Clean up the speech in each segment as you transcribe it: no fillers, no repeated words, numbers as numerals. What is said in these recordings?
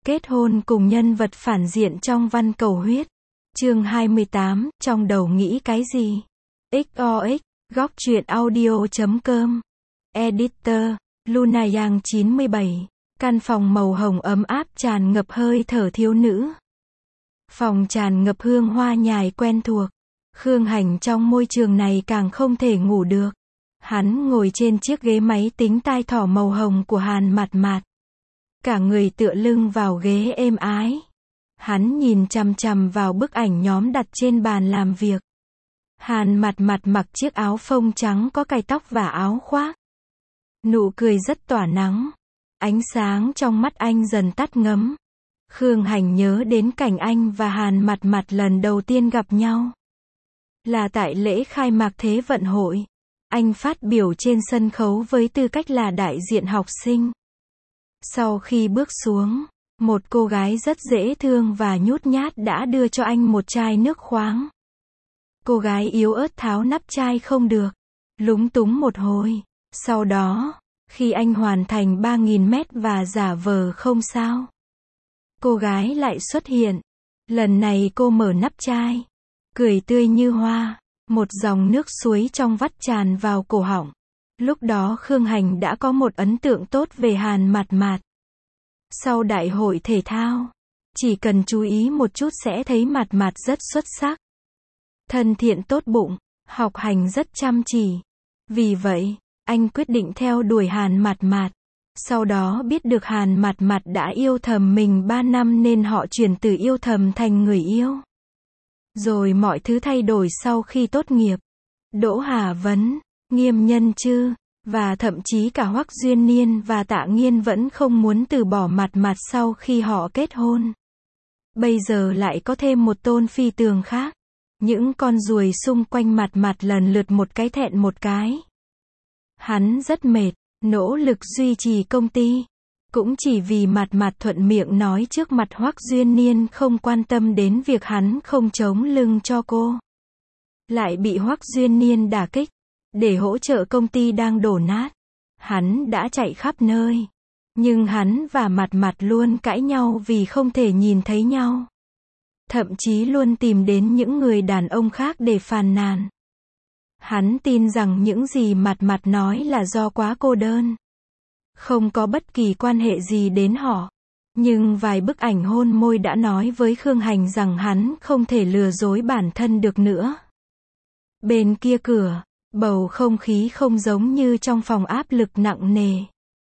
Kết hôn cùng nhân vật phản diện trong Văn Cầu Huyết. Chương 28, trong đầu nghĩ cái gì? XOX, góc truyện audio.com. Editor, Luna Yang 97. Căn phòng màu hồng ấm áp tràn ngập hơi thở thiếu nữ. Phòng tràn ngập hương hoa nhài quen thuộc. Khương Hành trong môi trường này càng không thể ngủ được. Hắn ngồi trên chiếc ghế máy tính tai thỏ màu hồng của Hàn Mạt Mạt. Cả người tựa lưng vào ghế êm ái. Hắn nhìn chằm chằm vào bức ảnh nhóm đặt trên bàn làm việc. Hàn Mạt Mạt mặc chiếc áo phông trắng có cài tóc và áo khoác. Nụ cười rất tỏa nắng. Ánh sáng trong mắt anh dần tắt ngấm. Khương Hành nhớ đến cảnh anh và Hàn Mạt Mạt lần đầu tiên gặp nhau. Là tại lễ khai mạc Thế vận hội. Anh phát biểu trên sân khấu với tư cách là đại diện học sinh. Sau khi bước xuống, một cô gái rất dễ thương và nhút nhát đã đưa cho anh một chai nước khoáng. Cô gái yếu ớt tháo nắp chai không được, lúng túng một hồi. Sau đó, khi anh hoàn thành 3.000 mét và giả vờ không sao, cô gái lại xuất hiện. Lần này cô mở nắp chai, cười tươi như hoa, một dòng nước suối trong vắt tràn vào cổ họng. Lúc đó Khương Hành đã có một ấn tượng tốt về Hàn Mạt Mạt. Sau đại hội thể thao, chỉ cần chú ý một chút sẽ thấy Mạt Mạt rất xuất sắc. Thân thiện tốt bụng, học hành rất chăm chỉ. Vì vậy, anh quyết định theo đuổi Hàn Mạt Mạt. Sau đó biết được Hàn Mạt Mạt đã yêu thầm mình 3 năm nên họ chuyển từ yêu thầm thành người yêu. Rồi mọi thứ thay đổi sau khi tốt nghiệp. Đỗ Hà Vấn, Nghiêm Nhân Chư, và thậm chí cả Hoắc Duyên Niên và Tạ Nghiên vẫn không muốn từ bỏ Mạt Mạt sau khi họ kết hôn. Bây giờ lại có thêm một Tôn Phi Tường khác. Những con ruồi xung quanh Mạt Mạt lần lượt một cái thẹn một cái. Hắn rất mệt, nỗ lực duy trì công ty. Cũng chỉ vì Mạt Mạt thuận miệng nói trước mặt Hoắc Duyên Niên không quan tâm đến việc hắn không chống lưng cho cô. Lại bị Hoắc Duyên Niên đả kích. Để hỗ trợ công ty đang đổ nát, hắn đã chạy khắp nơi. Nhưng hắn và Mạt Mạt luôn cãi nhau vì không thể nhìn thấy nhau. Thậm chí luôn tìm đến những người đàn ông khác để phàn nàn. Hắn tin rằng những gì Mạt Mạt nói là do quá cô đơn. Không có bất kỳ quan hệ gì đến họ. Nhưng vài bức ảnh hôn môi đã nói với Khương Hành rằng hắn không thể lừa dối bản thân được nữa. Bên kia cửa, bầu không khí không giống như trong phòng áp lực nặng nề.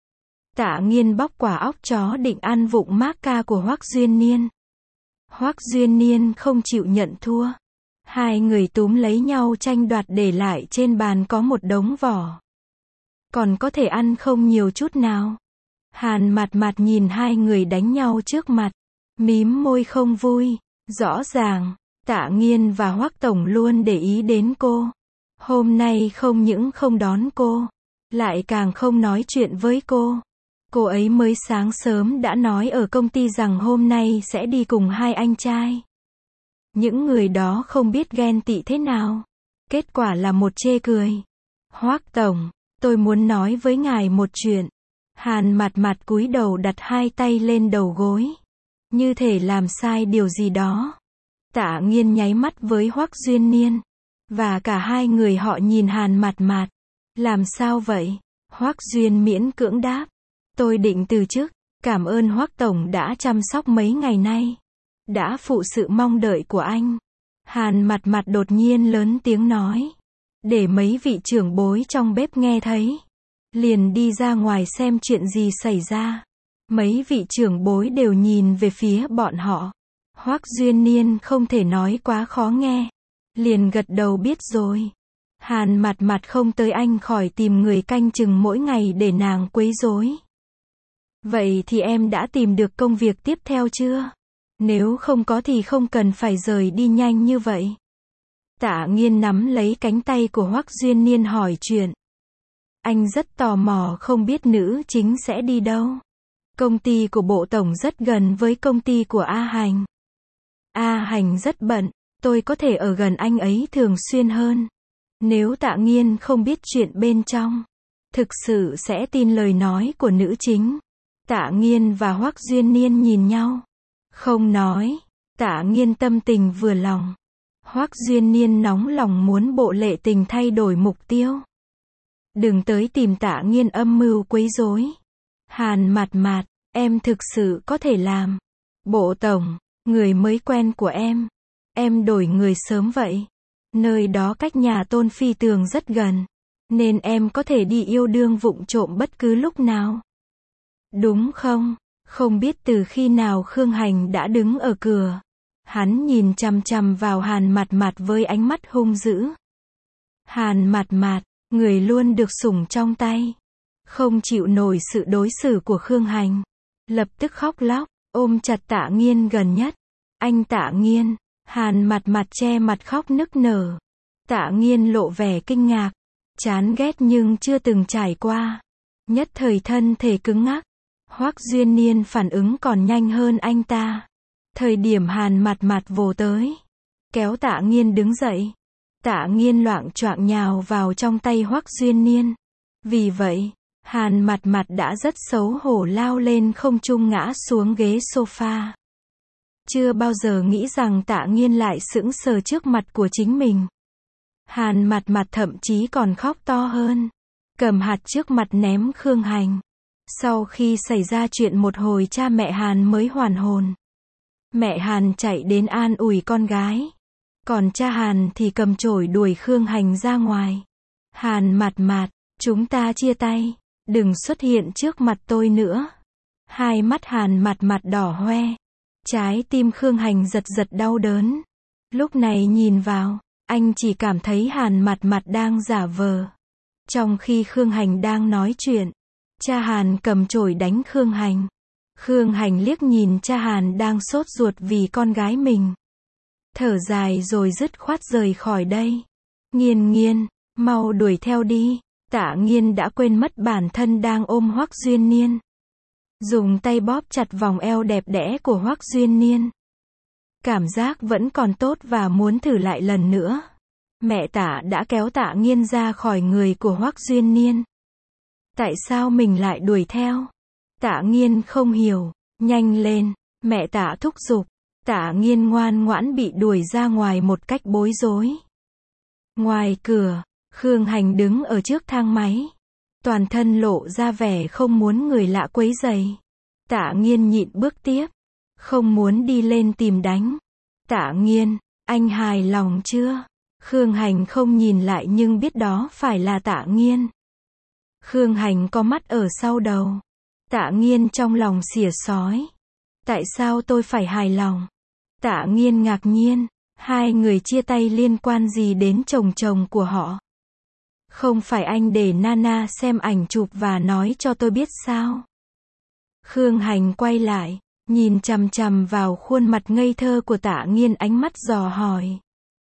Tạ Nghiên bóc quả óc chó định ăn vụng Macca của Hoắc Duyên Niên. Hoắc Duyên Niên không chịu nhận thua. Hai người túm lấy nhau tranh đoạt để lại trên bàn có một đống vỏ. Còn có thể ăn không nhiều chút nào. Hàn Mạt Mạt nhìn hai người đánh nhau trước mặt. Mím môi không vui. Rõ ràng, Tạ Nghiên và Hoắc Tổng luôn để ý đến cô. Hôm nay không những không đón cô, lại càng không nói chuyện với cô. Cô ấy mới sáng sớm đã nói ở công ty rằng hôm nay sẽ đi cùng hai anh trai. Những người đó không biết ghen tị thế nào. Kết quả là một chê cười. Hoắc Tổng, tôi muốn nói với ngài một chuyện. Hàn Mạt Mạt cúi đầu đặt hai tay lên đầu gối. Như thể làm sai điều gì đó. Tạ Nghiên nháy mắt với Hoắc Duyên Niên. Và cả hai người họ nhìn Hàn Mạt Mạt. Làm sao vậy? Hoắc Duyên miễn cưỡng đáp. Tôi định từ chức. Cảm ơn Hoắc Tổng đã chăm sóc mấy ngày nay. Đã phụ sự mong đợi của anh. Hàn Mạt Mạt đột nhiên lớn tiếng nói. Để mấy vị trưởng bối trong bếp nghe thấy. Liền đi ra ngoài xem chuyện gì xảy ra. Mấy vị trưởng bối đều nhìn về phía bọn họ. Hoắc Duyên Niên không thể nói quá khó nghe. Liền gật đầu biết rồi. Hàn Mạt Mạt không tới anh khỏi tìm người canh chừng mỗi ngày để nàng quấy rối. Vậy thì em đã tìm được công việc tiếp theo chưa? Nếu không có thì không cần phải rời đi nhanh như vậy. Tạ Nghiên nắm lấy cánh tay của Hoắc Duyên Niên hỏi chuyện. Anh rất tò mò không biết nữ chính sẽ đi đâu. Công ty của Bộ Tổng rất gần với công ty của A Hành. A Hành rất bận. Tôi có thể ở gần anh ấy thường xuyên hơn. Nếu Tạ Nghiên không biết chuyện bên trong, thực sự sẽ tin lời nói của nữ chính. Tạ Nghiên và Hoắc Duyên Niên nhìn nhau. Không nói. Tạ Nghiên tâm tình vừa lòng. Hoắc Duyên Niên nóng lòng muốn Bộ Lệ Tình thay đổi mục tiêu. Đừng tới tìm Tạ Nghiên âm mưu quấy rối. Hàn Mạt Mạt, em thực sự có thể làm. Bộ tổng, người mới quen của em đổi người sớm vậy. Nơi đó cách nhà Tôn Phi Tường rất gần, nên em có thể đi yêu đương vụng trộm bất cứ lúc nào. Đúng không? Không biết từ khi nào Khương Hành đã đứng ở cửa. Hắn nhìn chằm chằm vào Hàn Mạt Mạt với ánh mắt hung dữ. Hàn Mạt Mạt, người luôn được sủng trong tay, không chịu nổi sự đối xử của Khương Hành, lập tức khóc lóc, ôm chặt Tạ Nghiên gần nhất. Anh Tạ Nghiên. Hàn Mạt Mạt che mặt khóc nức nở. Tạ Nghiên lộ vẻ kinh ngạc, chán ghét nhưng chưa từng trải qua. Nhất thời thân thể cứng ngắc. Hoắc Duyên Niên phản ứng còn nhanh hơn anh ta. Thời điểm Hàn Mạt Mạt vồ tới, kéo Tạ Nghiên đứng dậy. Tạ Nghiên loạng choạng nhào vào trong tay Hoắc Duyên Niên. Vì vậy, Hàn Mạt Mạt đã rất xấu hổ lao lên không trung ngã xuống ghế sofa. Chưa bao giờ nghĩ rằng Tạ Nghiên lại sững sờ trước mặt của chính mình. Hàn Mạt Mạt thậm chí còn khóc to hơn, cầm hạt trước mặt ném Khương Hành. Sau khi xảy ra chuyện một hồi cha mẹ Hàn mới hoàn hồn. Mẹ Hàn chạy đến an ủi con gái, còn cha Hàn thì cầm chổi đuổi Khương Hành ra ngoài. Hàn Mạt Mạt, chúng ta chia tay, đừng xuất hiện trước mặt tôi nữa. Hai mắt Hàn Mạt Mạt đỏ hoe. Trái tim Khương Hành giật giật đau đớn. Lúc này nhìn vào, anh chỉ cảm thấy Hàn Mạt Mạt đang giả vờ. Trong khi Khương Hành đang nói chuyện, cha Hàn cầm chổi đánh Khương Hành. Khương Hành liếc nhìn cha Hàn đang sốt ruột vì con gái mình. Thở dài rồi dứt khoát rời khỏi đây. Nghiên Nghiên, mau đuổi theo đi. Tạ Nghiên đã quên mất bản thân đang ôm Hoắc Duyên Niên. Dùng tay bóp chặt vòng eo đẹp đẽ của Hoắc Duyên Niên. Cảm giác vẫn còn tốt và muốn thử lại lần nữa. Mẹ Tạ đã kéo Tạ Nghiên ra khỏi người của Hoắc Duyên Niên. Tại sao mình lại đuổi theo? Tạ Nghiên không hiểu. Nhanh lên, mẹ Tạ thúc giục. Tạ Nghiên ngoan ngoãn bị đuổi ra ngoài một cách bối rối. Ngoài cửa, Khương Hành đứng ở trước thang máy. Toàn thân lộ ra vẻ không muốn người lạ quấy rầy. Tạ Nghiên nhịn bước tiếp, không muốn đi lên tìm đánh. Tạ Nghiên, anh hài lòng chưa? Khương Hành không nhìn lại nhưng biết đó phải là Tạ Nghiên. Khương Hành có mắt ở sau đầu. Tạ Nghiên trong lòng xỉa xói. Tại sao tôi phải hài lòng? Tạ Nghiên ngạc nhiên. Hai người chia tay liên quan gì đến chồng của họ? Không phải anh để Nana xem ảnh chụp và nói cho tôi biết sao? Khương Hành quay lại, nhìn chằm chằm vào khuôn mặt ngây thơ của Tạ Nghiên, ánh mắt dò hỏi.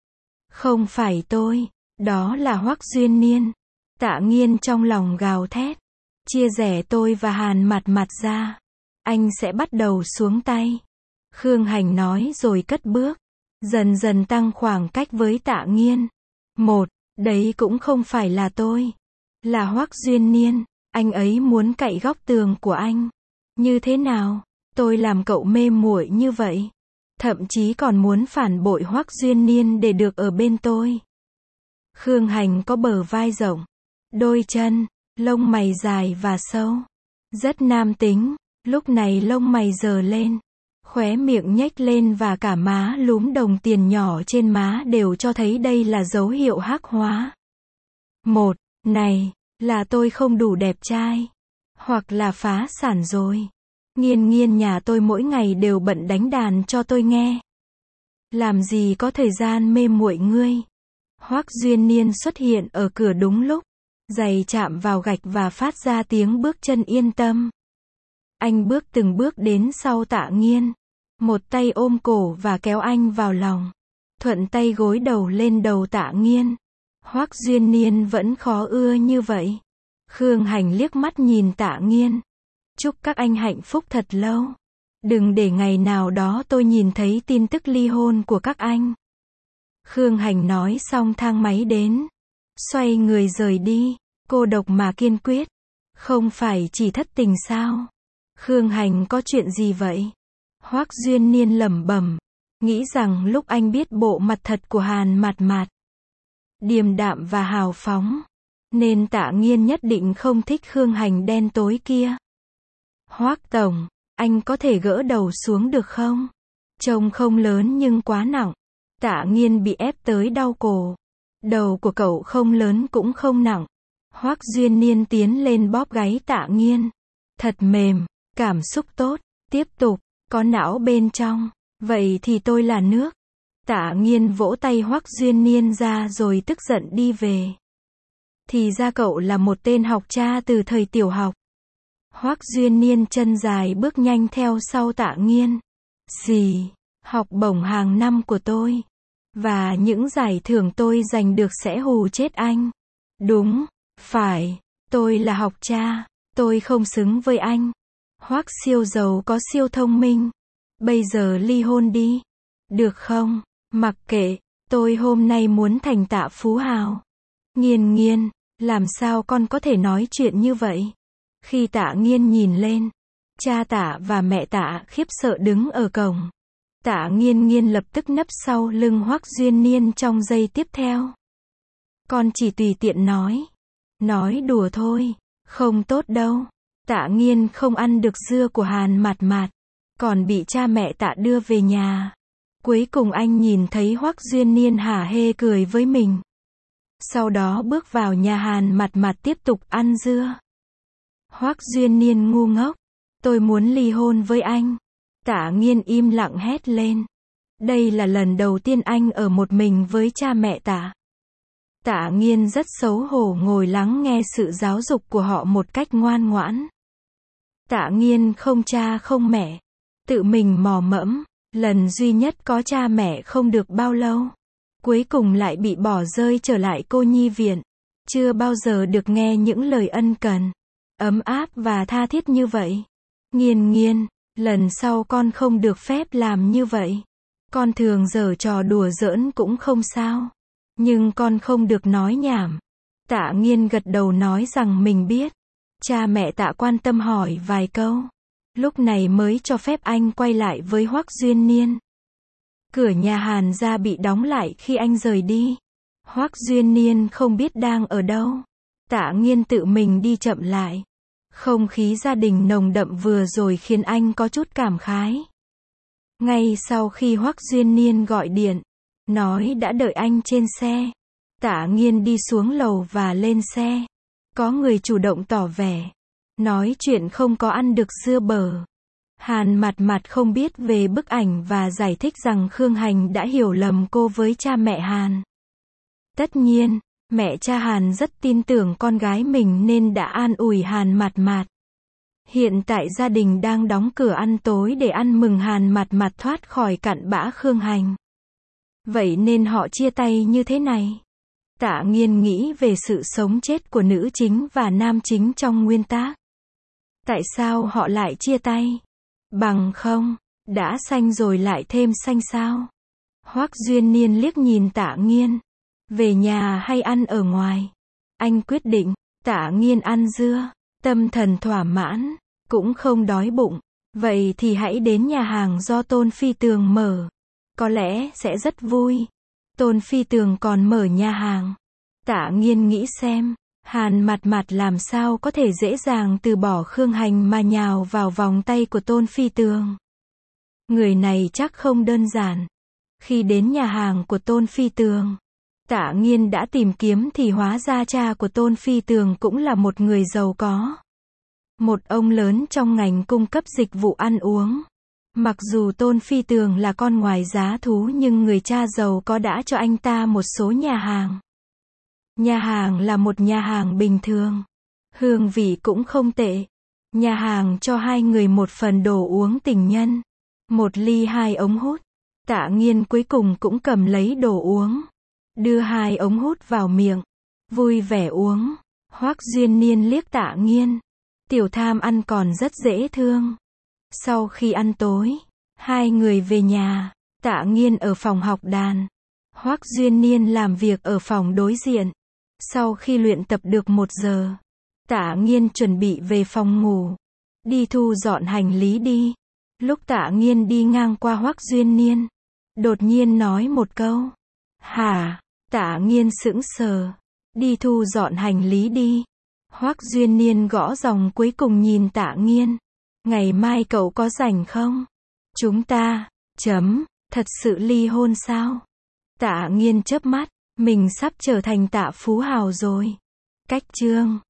Không phải tôi, đó là Hoắc Duyên Niên. Tạ Nghiên trong lòng gào thét. Chia rẽ tôi và Hàn Mạt Mạt ra, anh sẽ bắt đầu xuống tay. Khương Hành nói rồi cất bước, dần dần tăng khoảng cách với Tạ Nghiên. Đấy cũng không phải là tôi, là Hoắc Duyên Niên. Anh ấy muốn cậy góc tường của anh. Như thế nào? Tôi làm cậu mê muội như vậy? Thậm chí còn muốn phản bội Hoắc Duyên Niên để được ở bên tôi. Khương Hành có bờ vai rộng, đôi chân, lông mày dài và sâu, rất nam tính. Lúc này lông mày giơ lên, khóe miệng nhếch lên và cả má lúm đồng tiền nhỏ trên má đều cho thấy đây là dấu hiệu hắc hóa. Này, là tôi không đủ đẹp trai, hoặc là phá sản rồi. Nghiên Nghiên nhà tôi mỗi ngày đều bận đánh đàn cho tôi nghe. Làm gì có thời gian mê muội ngươi. Hoắc Duyên Niên xuất hiện ở cửa đúng lúc, giày chạm vào gạch và phát ra tiếng bước chân yên tâm. Anh bước từng bước đến sau Tạ Nghiên, một tay ôm cổ và kéo anh vào lòng, thuận tay gối đầu lên đầu Tạ Nghiên. Hoắc Duyên Niên vẫn khó ưa như vậy. Khương Hành liếc mắt nhìn Tạ Nghiên. Chúc các anh hạnh phúc thật lâu. Đừng để ngày nào đó tôi nhìn thấy tin tức ly hôn của các anh. Khương Hành nói xong thang máy đến, xoay người rời đi, cô độc mà kiên quyết. Không phải chỉ thất tình sao? Khương Hành có chuyện gì vậy? Hoắc Duyên Niên lẩm bẩm, nghĩ rằng lúc anh biết bộ mặt thật của Hàn Mạt Mạt, điềm đạm và hào phóng, nên Tạ Nghiên nhất định không thích Khương Hành đen tối kia. Hoắc tổng, anh có thể gỡ đầu xuống được không? Trông không lớn nhưng quá nặng. Tạ Nghiên bị ép tới đau cổ. Đầu của cậu không lớn cũng không nặng. Hoắc Duyên Niên tiến lên bóp gáy Tạ Nghiên. Thật mềm, cảm xúc tốt. Tiếp tục, có não bên trong. Vậy thì tôi là nước. Tạ Nghiên vỗ tay Hoắc Duyên Niên ra rồi tức giận đi về. Thì ra cậu là một tên học cha từ thời tiểu học. Hoắc Duyên Niên chân dài bước nhanh theo sau Tạ Nghiên. Gì? Học bổng hàng năm của tôi. Và những giải thưởng tôi giành được sẽ hù chết anh. Đúng, phải, tôi là học cha, tôi không xứng với anh. Hoắc siêu giàu có siêu thông minh. Bây giờ ly hôn đi. Được không? Mặc kệ, tôi hôm nay muốn thành Tạ phú hào. Nghiên Nghiên, làm sao con có thể nói chuyện như vậy? Khi Tạ Nghiên nhìn lên, cha Tạ và mẹ Tạ khiếp sợ đứng ở cổng. Tạ Nghiên Nghiên lập tức nấp sau lưng Hoắc Duyên Niên trong giây tiếp theo. Con chỉ tùy tiện nói đùa thôi, không tốt đâu. Tạ Nghiên không ăn được dưa của Hàn Mạt Mạt, còn bị cha mẹ Tạ đưa về nhà. Cuối cùng anh nhìn thấy Hoắc Duyên Niên hả hê cười với mình. Sau đó bước vào nhà Hàn Mạt Mạt tiếp tục ăn dưa. Hoắc Duyên Niên ngu ngốc, tôi muốn ly hôn với anh. Tạ Nghiên im lặng hét lên. Đây là lần đầu tiên anh ở một mình với cha mẹ Tạ. Tạ Nghiên rất xấu hổ ngồi lắng nghe sự giáo dục của họ một cách ngoan ngoãn. Tạ Nghiên không cha không mẹ, tự mình mò mẫm, lần duy nhất có cha mẹ không được bao lâu. Cuối cùng lại bị bỏ rơi trở lại cô nhi viện. Chưa bao giờ được nghe những lời ân cần, ấm áp và tha thiết như vậy. Nghiên Nghiên, lần sau con không được phép làm như vậy. Con thường giở trò đùa giỡn cũng không sao. Nhưng con không được nói nhảm. Tạ Nghiên gật đầu nói rằng mình biết. Cha mẹ Tạ quan tâm hỏi vài câu. Lúc này mới cho phép anh quay lại với Hoắc Duyên Niên. Cửa nhà Hàn gia bị đóng lại khi anh rời đi. Hoắc Duyên Niên không biết đang ở đâu. Tạ Nghiên tự mình đi chậm lại. Không khí gia đình nồng đậm vừa rồi khiến anh có chút cảm khái. Ngay sau khi Hoắc Duyên Niên gọi điện, nói đã đợi anh trên xe, Tạ Nghiên đi xuống lầu và lên xe. Có người chủ động tỏ vẻ, nói chuyện không có ăn được dưa bở. Hàn Mạt Mạt không biết về bức ảnh và giải thích rằng Khương Hành đã hiểu lầm cô với cha mẹ Hàn. Tất nhiên, mẹ cha Hàn rất tin tưởng con gái mình nên đã an ủi Hàn Mạt Mạt. Hiện tại gia đình đang đóng cửa ăn tối để ăn mừng Hàn Mạt Mạt thoát khỏi cặn bã Khương Hành. Vậy nên họ chia tay như thế này. Tạ Nghiên nghĩ về sự sống chết của nữ chính và nam chính trong nguyên tác. Tại sao họ lại chia tay? Bằng không, đã xanh rồi lại thêm xanh sao? Hoắc Duyên Niên liếc nhìn Tạ Nghiên. Về nhà hay ăn ở ngoài? Anh quyết định. Tạ Nghiên ăn dưa, tâm thần thỏa mãn, cũng không đói bụng. Vậy thì hãy đến nhà hàng do Tôn Phi Tường mở. Có lẽ sẽ rất vui. Tôn Phi Tường còn mở nhà hàng. Tạ Nghiên nghĩ xem, Hàn Mạt Mạt làm sao có thể dễ dàng từ bỏ Khương Hành mà nhào vào vòng tay của Tôn Phi Tường. Người này chắc không đơn giản. Khi đến nhà hàng của Tôn Phi Tường, Tạ Nghiên đã tìm kiếm thì hóa ra cha của Tôn Phi Tường cũng là một người giàu có. Một ông lớn trong ngành cung cấp dịch vụ ăn uống. Mặc dù Tôn Phi Tường là con ngoài giá thú nhưng người cha giàu có đã cho anh ta một số nhà hàng. Nhà hàng là một nhà hàng bình thường. Hương vị cũng không tệ. Nhà hàng cho hai người một phần đồ uống tình nhân. Một ly 2 ống hút. Tạ Nghiên cuối cùng cũng cầm lấy đồ uống. Đưa 2 ống hút vào miệng. Vui vẻ uống. Hoắc Duyên Niên liếc Tạ Nghiên. Tiểu tham ăn còn rất dễ thương. Sau khi ăn tối, hai người về nhà. Tạ Nghiên ở phòng học đàn. Hoắc Duyên Niên làm việc ở phòng đối diện. Sau khi luyện tập được 1 giờ, Tạ Nghiên chuẩn bị về phòng ngủ. Đi thu dọn hành lý đi. Lúc Tạ Nghiên đi ngang qua Hoắc Duyên Niên, đột nhiên nói một câu. Hả? Tạ Nghiên sững sờ. Đi thu dọn hành lý đi. Hoắc Duyên Niên gõ dòng cuối cùng nhìn Tạ Nghiên. Ngày mai cậu có rảnh không? Chúng ta, thật sự ly hôn sao? Tạ Nghiên chớp mắt, mình sắp trở thành Tạ Phú Hào rồi. Cách chương